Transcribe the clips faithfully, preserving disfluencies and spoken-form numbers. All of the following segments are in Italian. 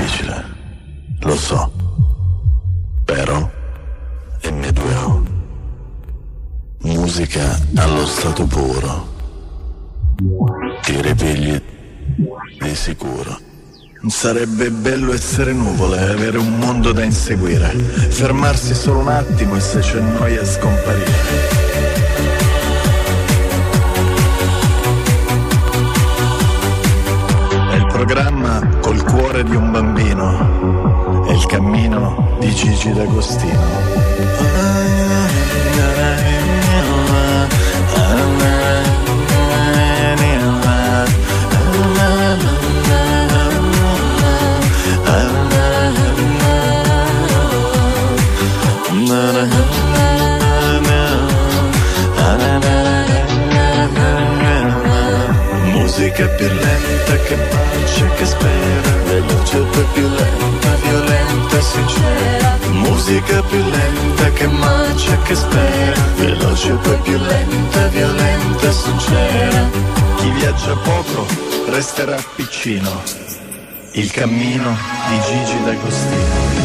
difficile, lo so, però emme due o, musica allo stato puro, ti ripigli di sicuro. Sarebbe bello essere nuvole e avere un mondo da inseguire, fermarsi solo un attimo e se c'è noia scomparire. È il programma col cuore di un bambino, è il cammino di Gigi D'Agostino. Musica più lenta che bacia, che spera, veloce poi più lenta, violenta, sincera. Musica più lenta che bacia, che spera, veloce poi più lenta, violenta, sincera. Chi viaggia poco resterà piccino, il cammino di Gigi D'Agostino.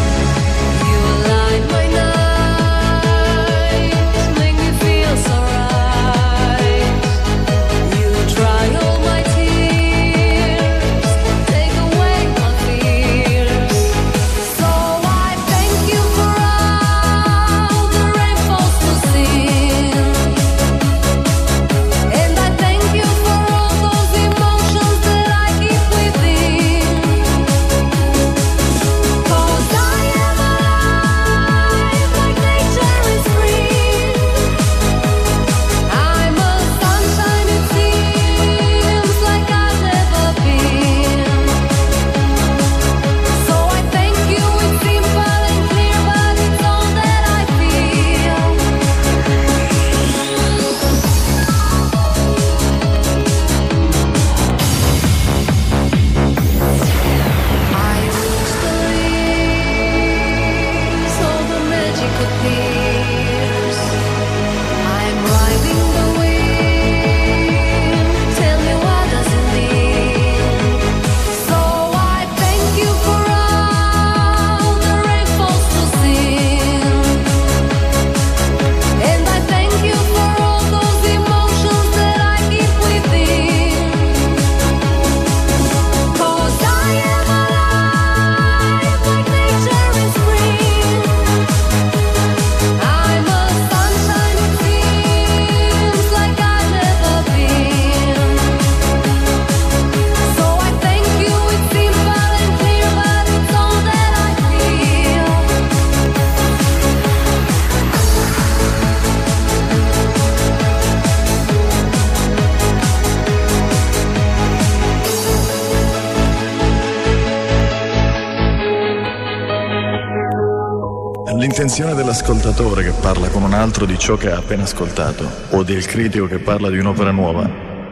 L'intenzione dell'ascoltatore che parla con un altro di ciò che ha appena ascoltato, o del critico che parla di un'opera nuova,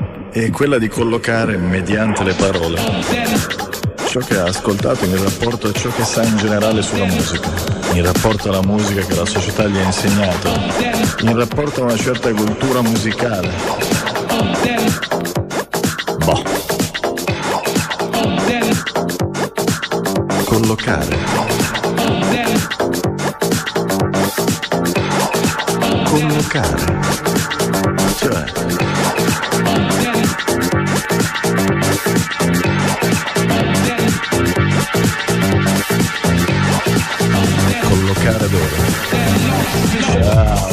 è quella di collocare mediante le parole ciò che ha ascoltato in rapporto a ciò che sa in generale sulla musica, in rapporto alla musica che la società gli ha insegnato, in rapporto a una certa cultura musicale. Boh. Collocare. Collocare, cioè collocare dove? Ciao.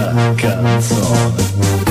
questa canzone.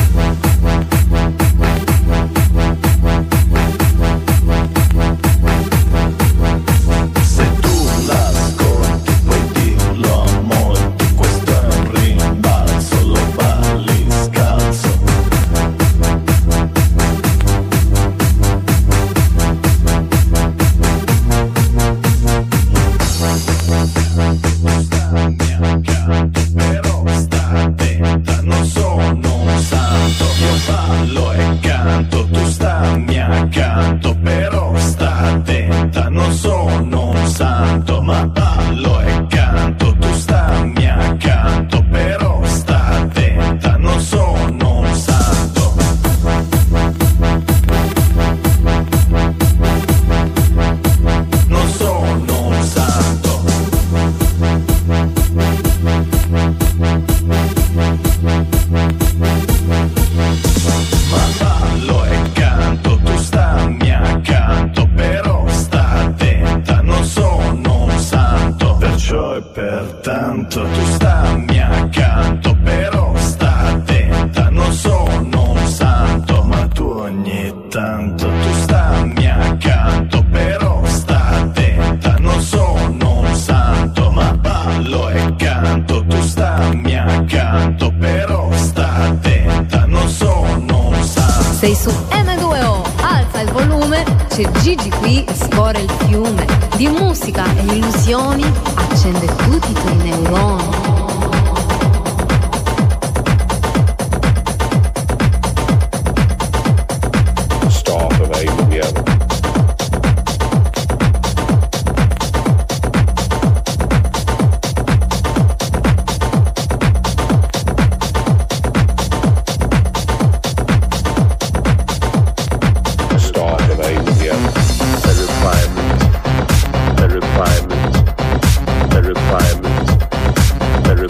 Sei su emme due o, alza il volume, c'è Gigi qui, scorre il fiume di musica e illusioni, accende tutti i tuoi neuroni. The requirement, the requirement, the requirement.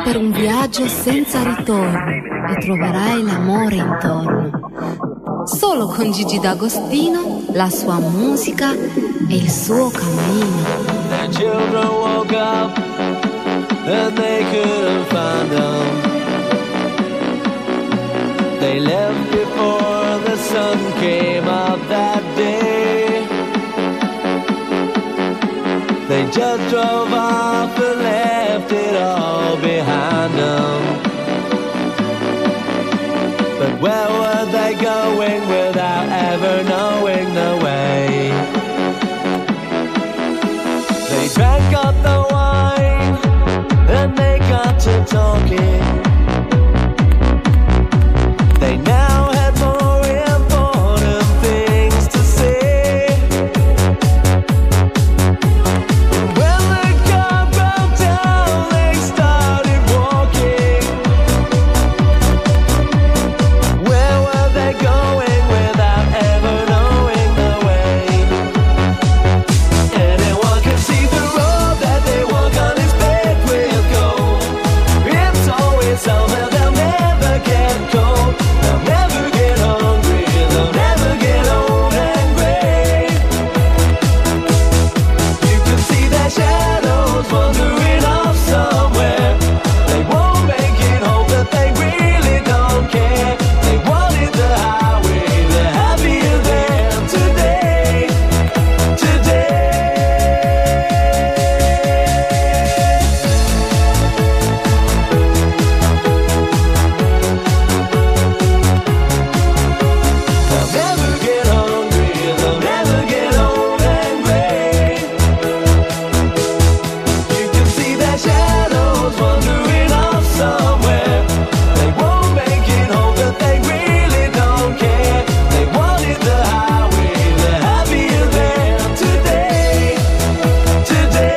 per un viaggio senza ritorno e troverai l'amore intorno. Solo con Gigi D'Agostino, la sua musica e il suo cammino. Their children woke up and they couldn't find them. They left before the sun came up that day. They just drove off and left it all behind them. But where were they going without ever knowing the way? They drank up the wine and they got to talking. They now had more important things to say. When the car broke down, they started walking. Where were they going without ever knowing the way? Anyone can see the road that they walk on is paved with gold. It's always somewhere they'll never get cold. They'll never get hungry, they'll never get old and gray. You can see their shadows wandering off somewhere. They won't make it home, but they really don't care. They wanted the highway, they're happier than today, today. They'll never get hungry, they'll never get old and gray. You can see their shadows wandering off somewhere. They won't make it home, but they really don't care. They wanted the highway, they're happier than today, today.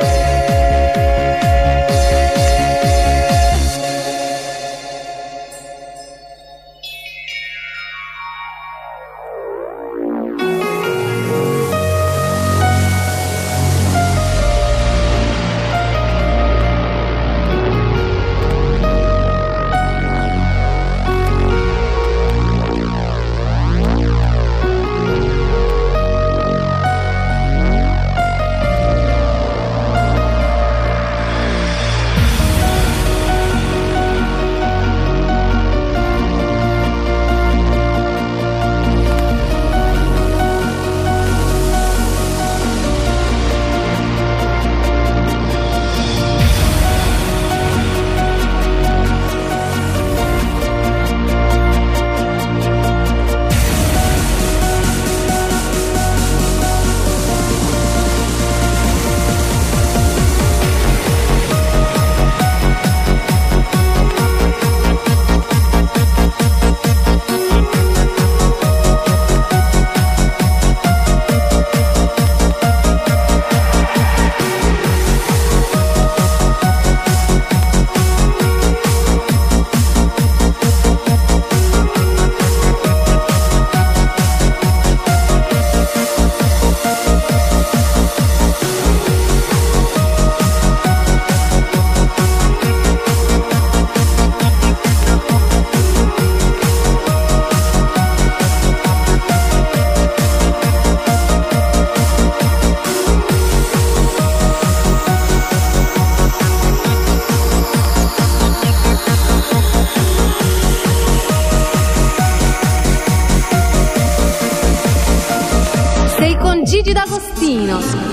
Sei con Gigi D'Agostino.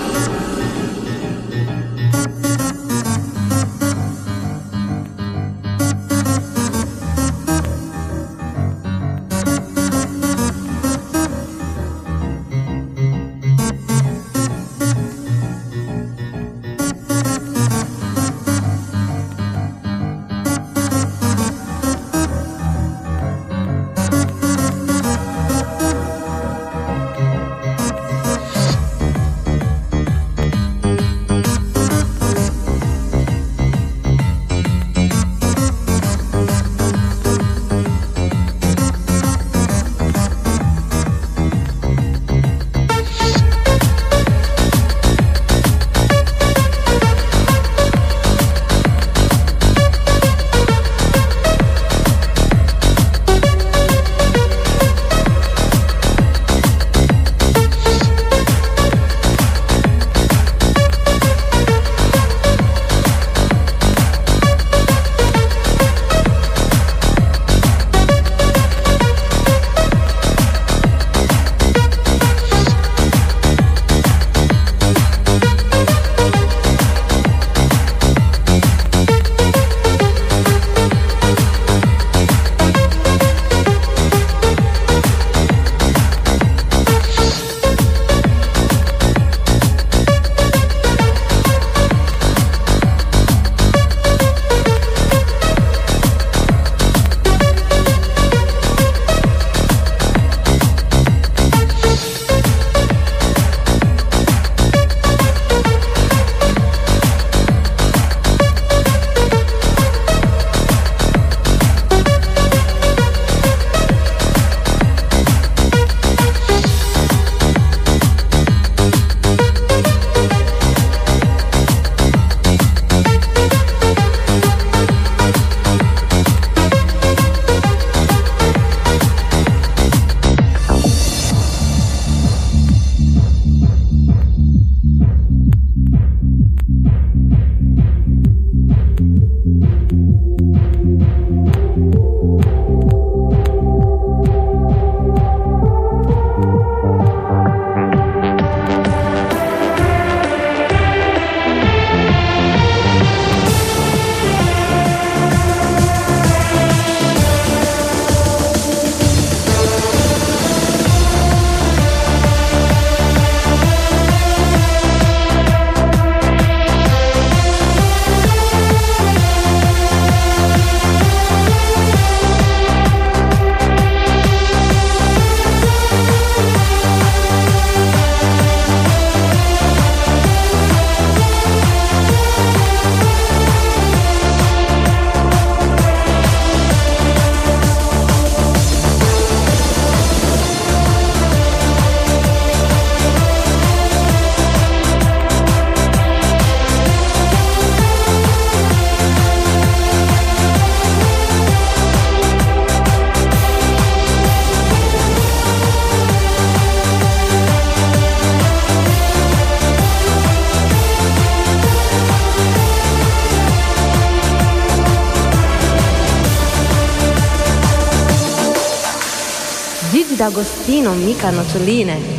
Gigi D'Agostino, mica noccioline.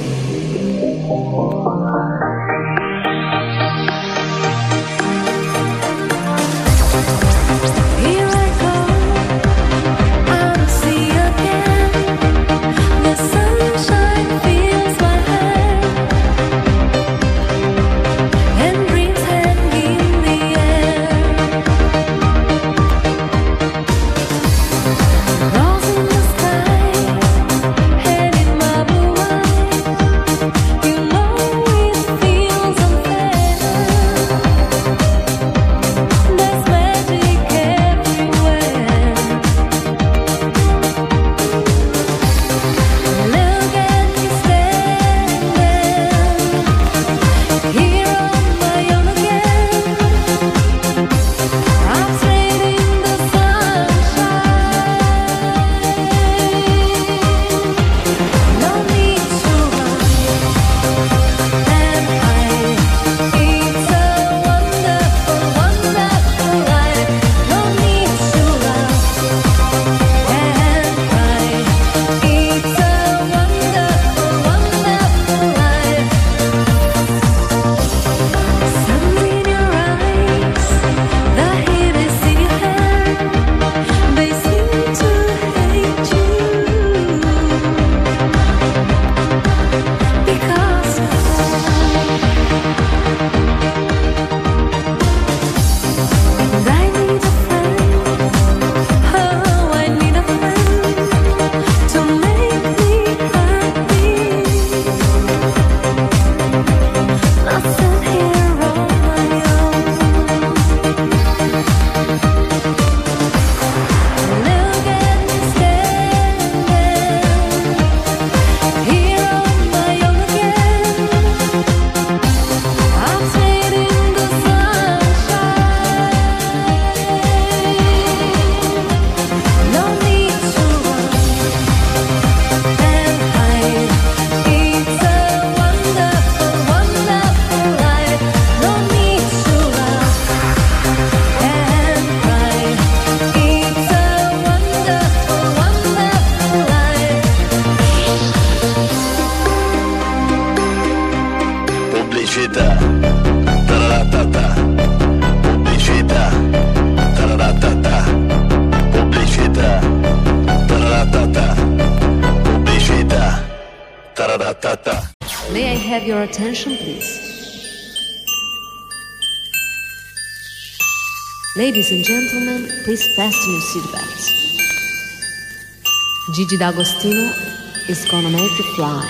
May I have your attention, please? Ladies and gentlemen, please fasten your seatbelts. Gigi D'Agostino is gonna make you fly.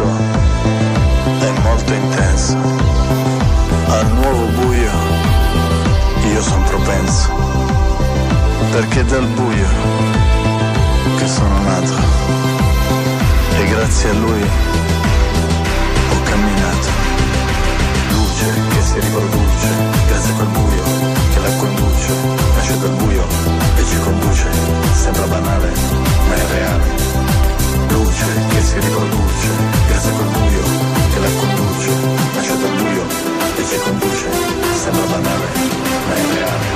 è molto intenso. Al nuovo buio io son propenso, perché dal buio che sono nato e grazie a lui ho camminato. Luce che si riproduce grazie a quel buio che la conduce, nasce dal buio e ci conduce, sembra banale ma è reale. Luce che si riproduce grazie a quel buio che la conduce, nasce dal buio e ci conduce, sembra banale ma è reale.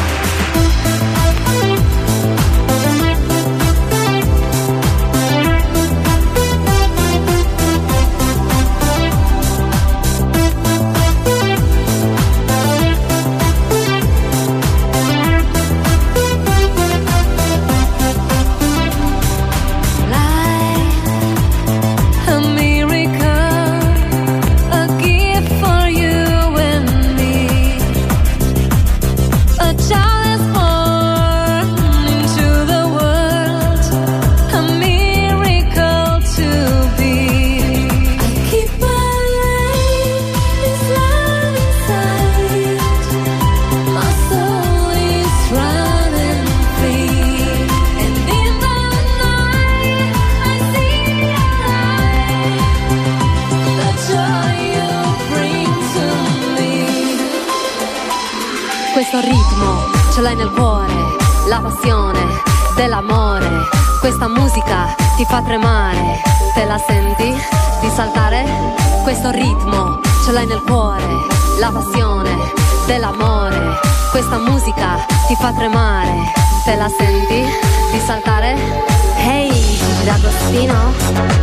Questo ritmo ce l'hai nel cuore, la passione dell'amore. Questa musica ti fa tremare, te la senti di saltare? Questo ritmo ce l'hai nel cuore, la passione dell'amore. Questa musica ti fa tremare, te la senti di saltare? Hey, D'Agostino.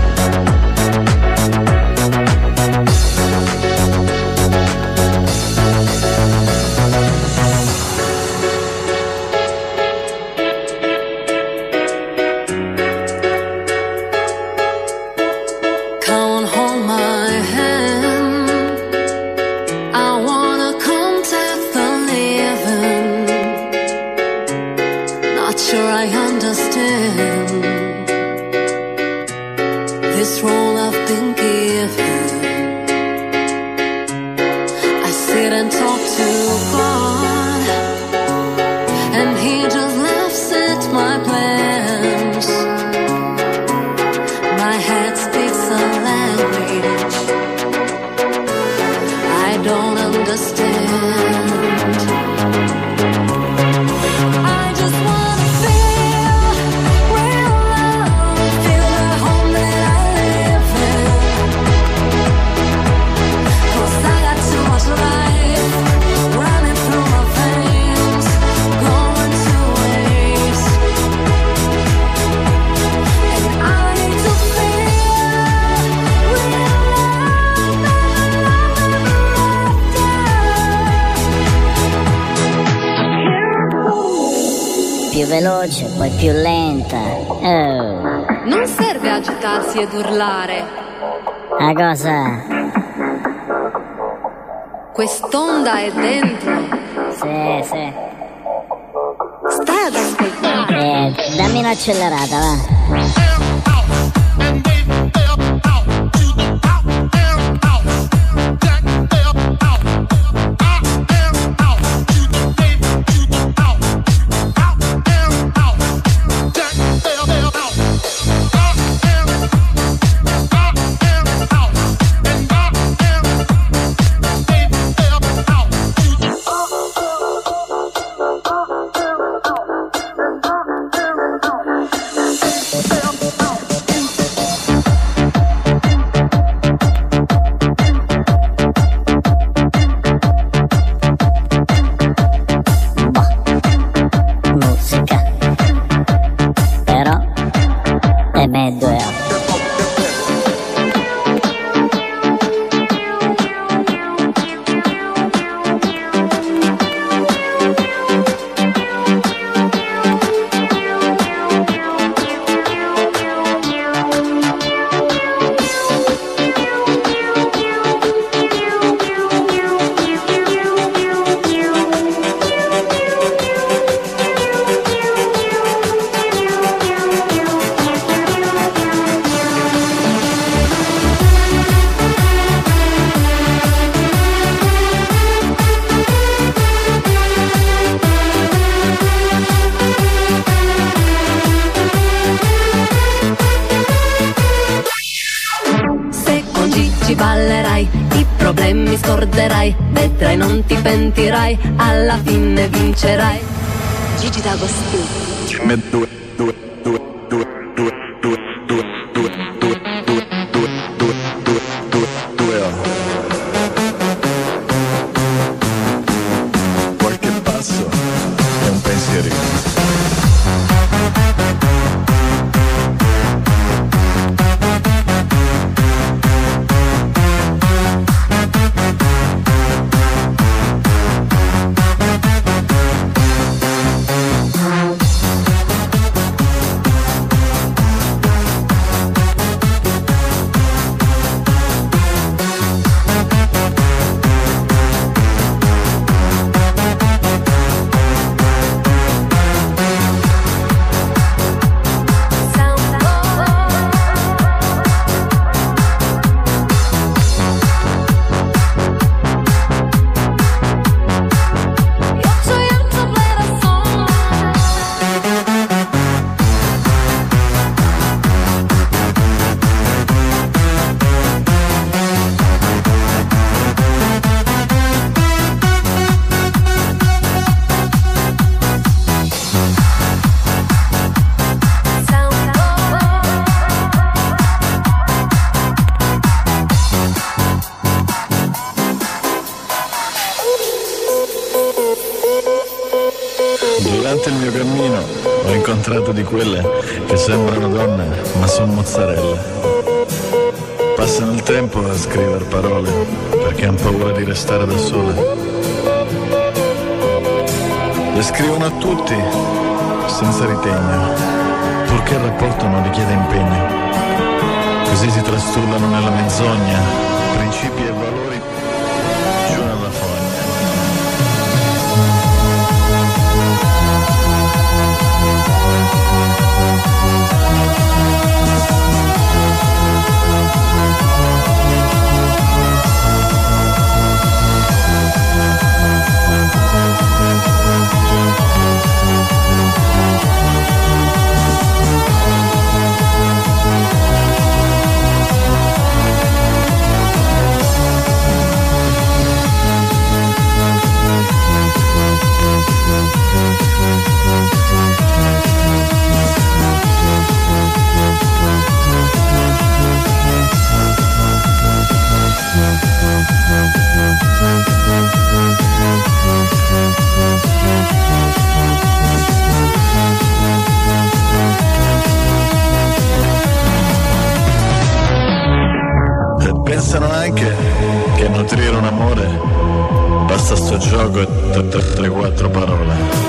Veloce, poi più lenta. Oh. Non serve agitarsi ed urlare. A cosa? Quest'onda è dentro. Sì, sì. Stai ad ascoltare. Eh, dammi un'accelerata, va. Thank you. ci ballerai, i problemi scorderai, vedrai non ti pentirai, alla fine vincerai. Gigi D'Agostino. Due, due, due, due, due, due, due, due, due, due, due, due, due, due, due, due, oh. Qualche passo è un pensierino. Durante il mio cammino ho incontrato di quelle che sembrano donne ma sono mozzarella. Passano il tempo a scrivere parole perché hanno paura di restare da sole. Le scrivono a tutti senza ritegno, purché il rapporto non richiede impegno. Così si trastullano nella menzogna principi e valori giù nella fogna. Pensano anche che nutrire un amore basta sto gioco e tre quattro parole.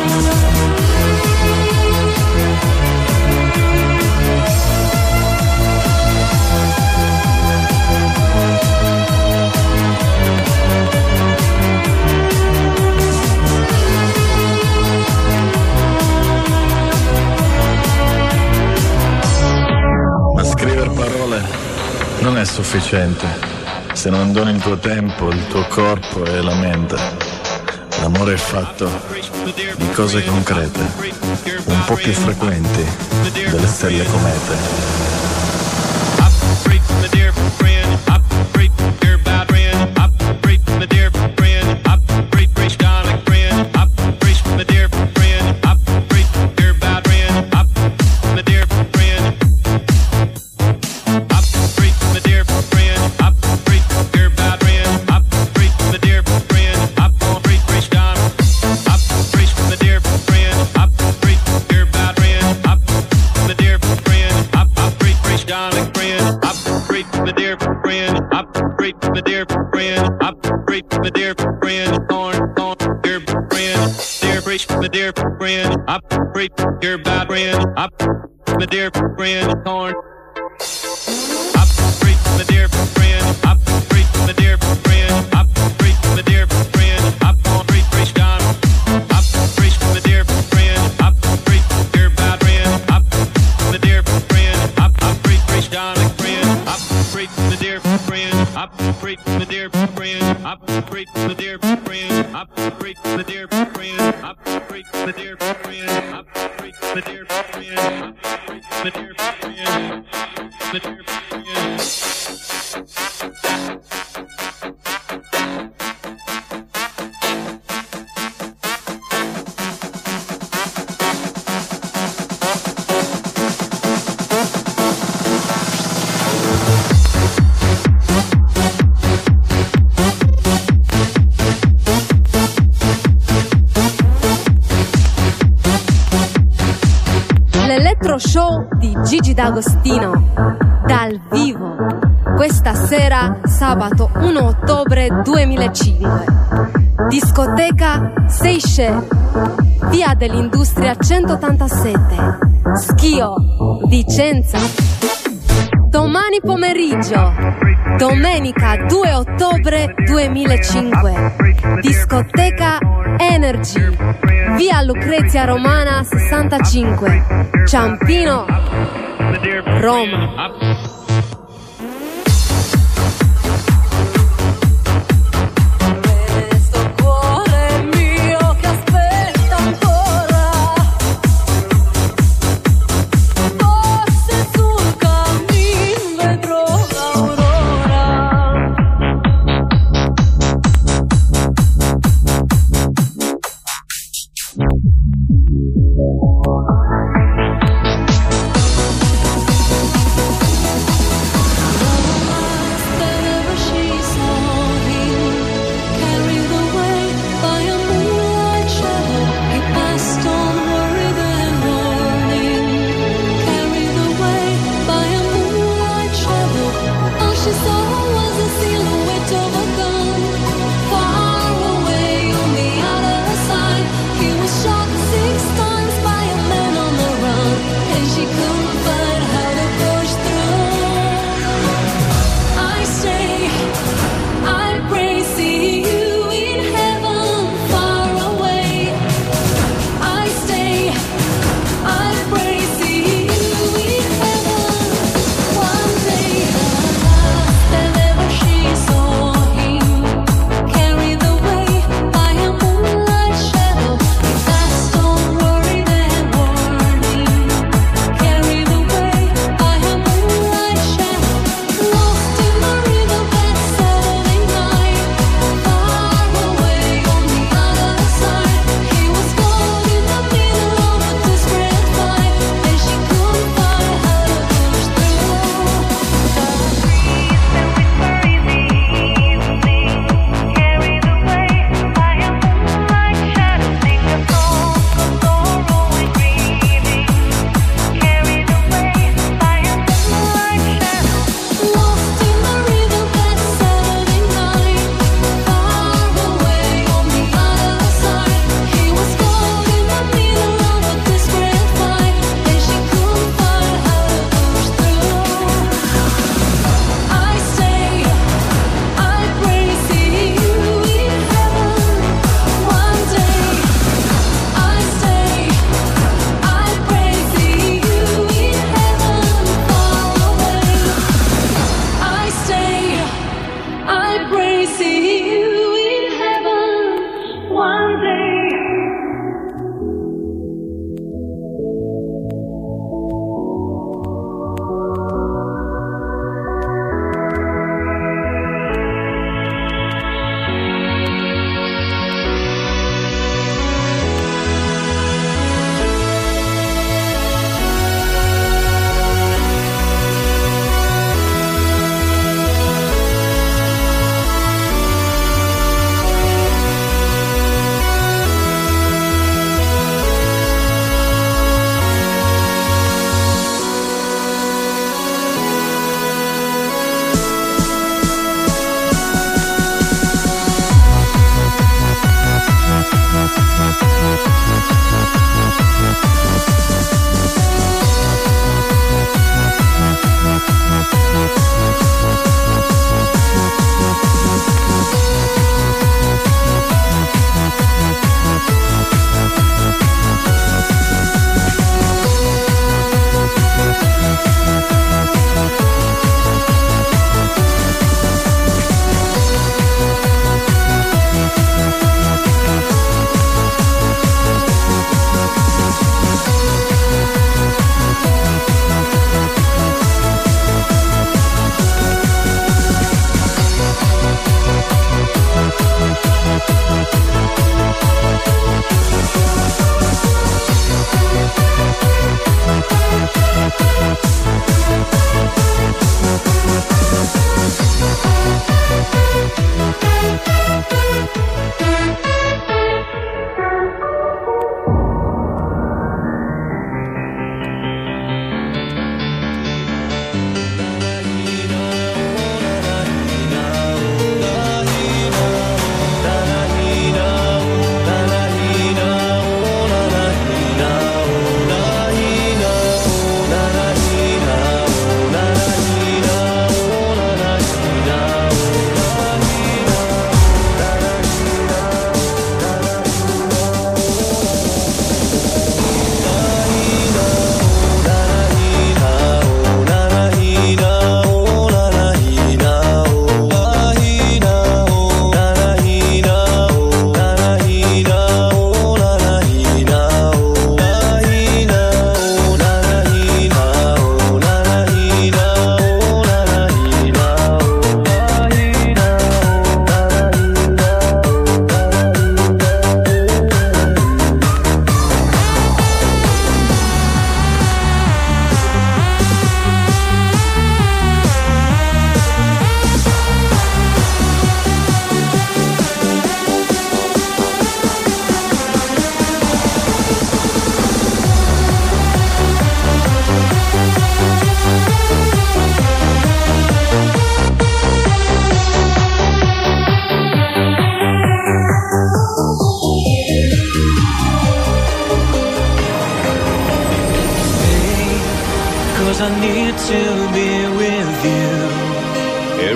Ma scrivere parole non è sufficiente se non doni il tuo tempo, il tuo corpo e la mente. L'amore è fatto di cose concrete, un po' più frequenti delle stelle comete. Gigi D'Agostino dal vivo questa sera sabato primo ottobre duemilacinque, discoteca Seychelles, via dell'Industria centottantasette, Schio, Vicenza. Domani pomeriggio, domenica due ottobre duemilacinque, discoteca Energy, via Lucrezia Romana sessantacinque, Ciampino, Roma.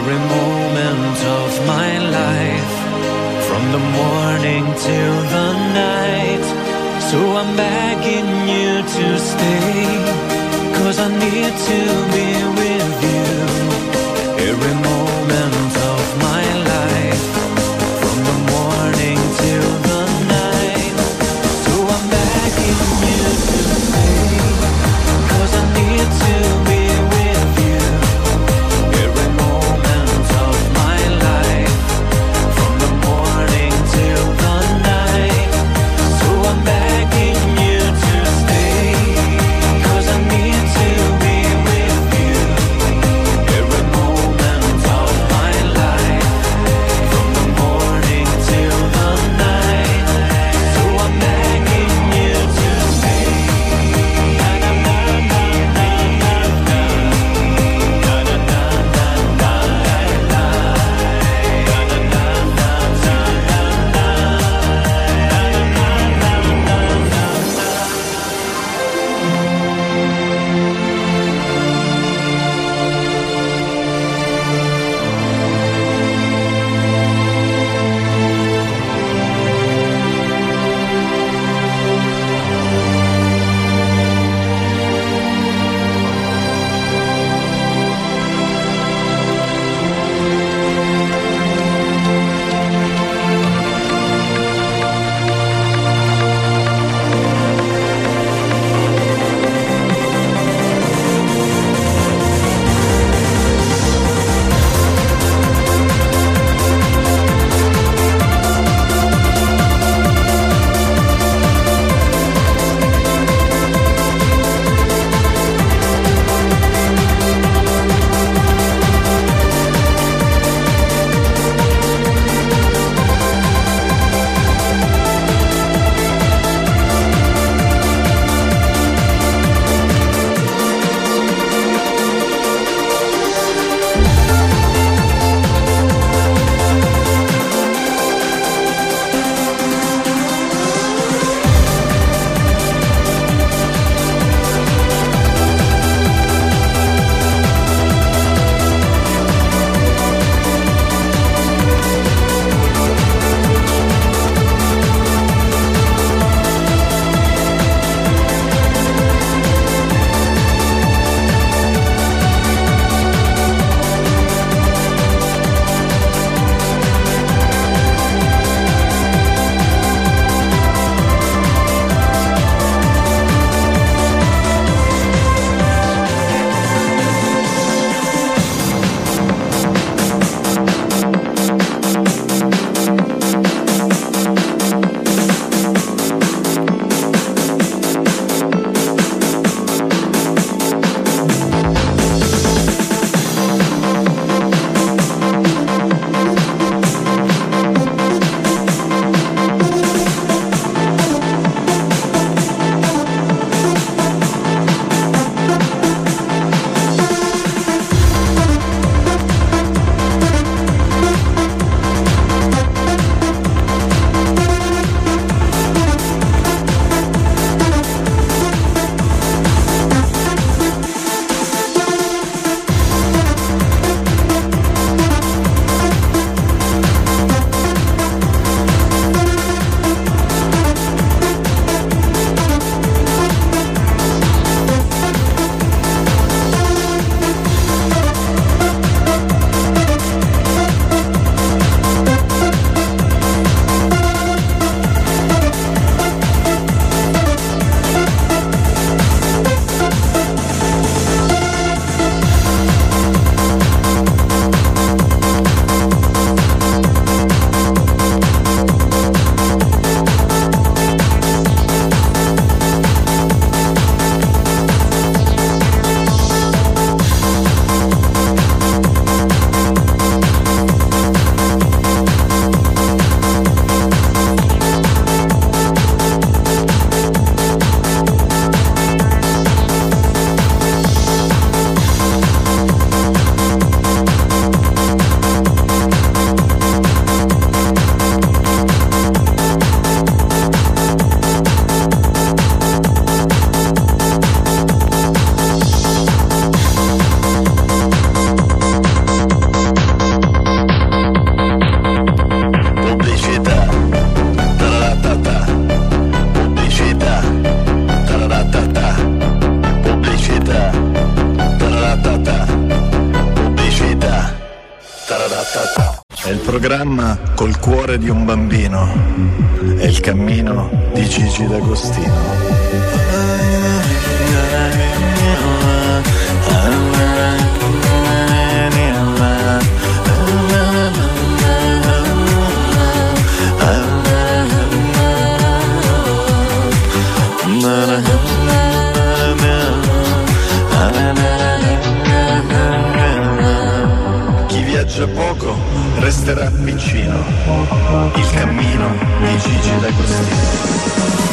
every moment of my life, from the morning till the night. So I'm begging you to stay, 'cause I need to be with you every moment of my life, from the morning till the night. So I'm begging you to stay, 'cause I need to be with you every moment of my life, from the morning till the night. So I'm begging you to stay, 'cause I need to be with you È il programma col cuore di un bambino, è il cammino di Gigi D'Agostino. Chi viaggia poco resterà vicino, il cammino di Gigi D'Agostino.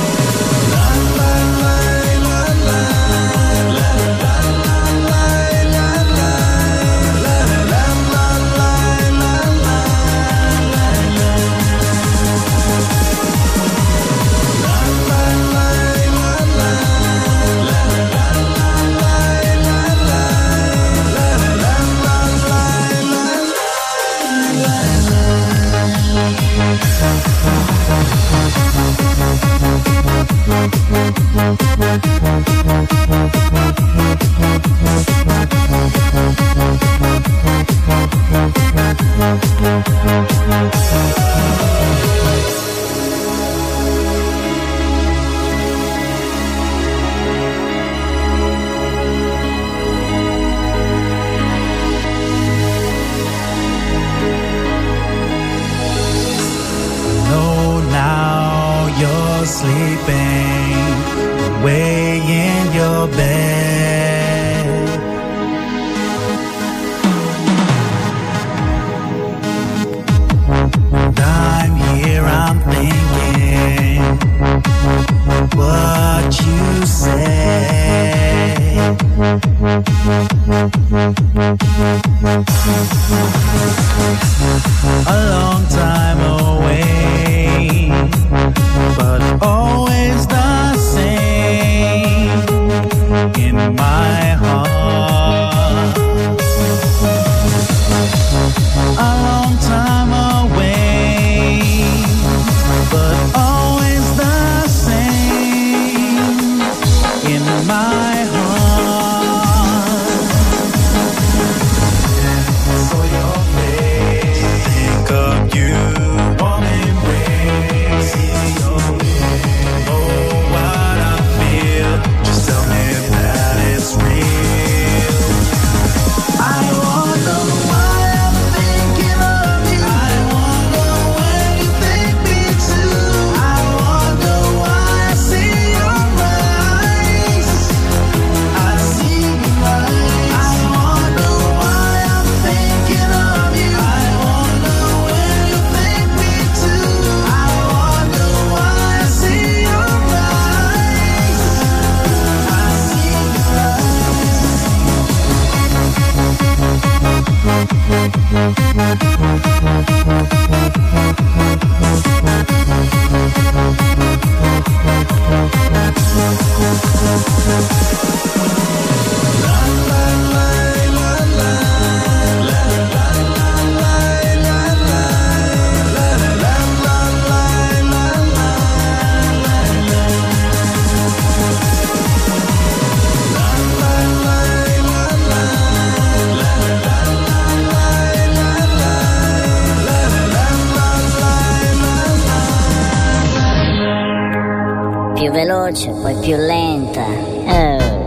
Più veloce, poi più lenta. Oh.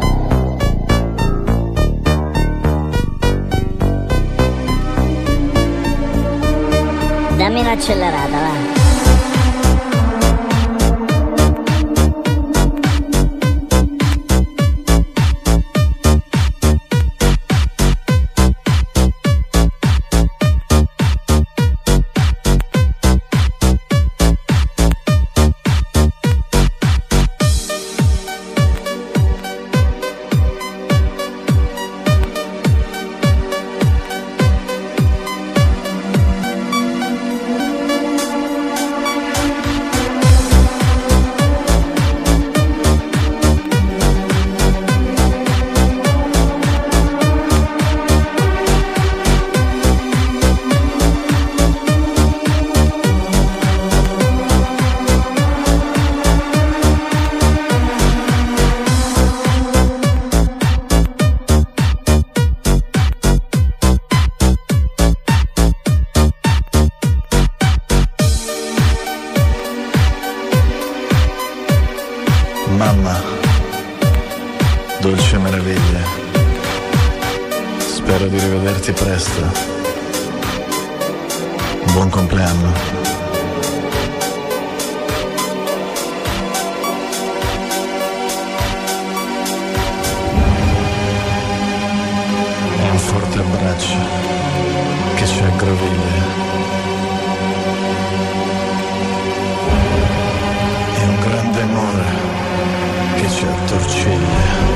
Dammi un'accelerata, va. spero di rivederti presto. Buon compleanno. Un forte abbraccio che ci aggraviglia e un grande amore che ci attorciglia.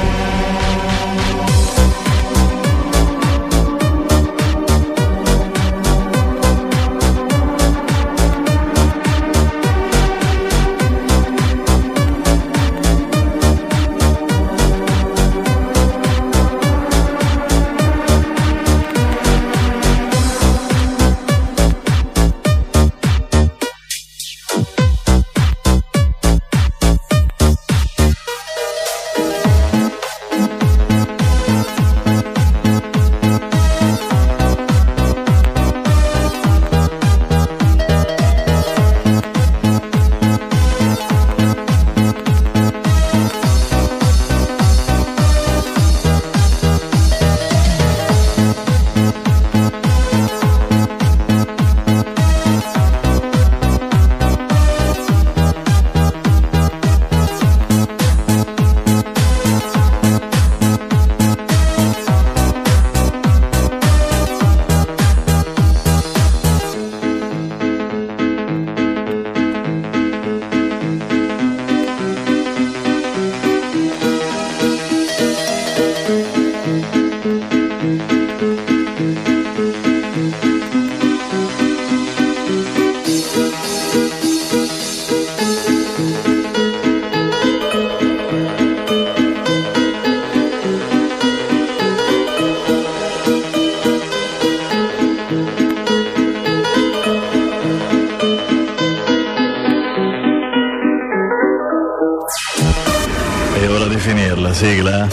È ora di finirla, sigla.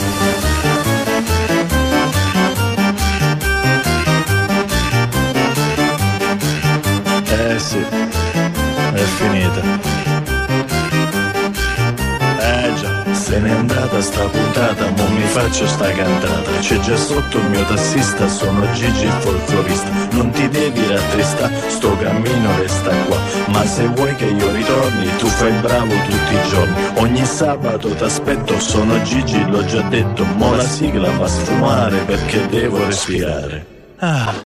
Eh sì, è finita. Eh già, se n'è andata sta puntata, mo mi faccio sta cantata. C'è già sotto il mio tassista, sono Gigi il folclorista. Non ti devi rattristare, sto cammino resta qua. Ma se vuoi che io ritorni, tu fai bravo tutti i giorni. Ogni sabato t'aspetto, sono Gigi, l'ho già detto. Mo la sigla va a sfumare perché devo respirare. Ah.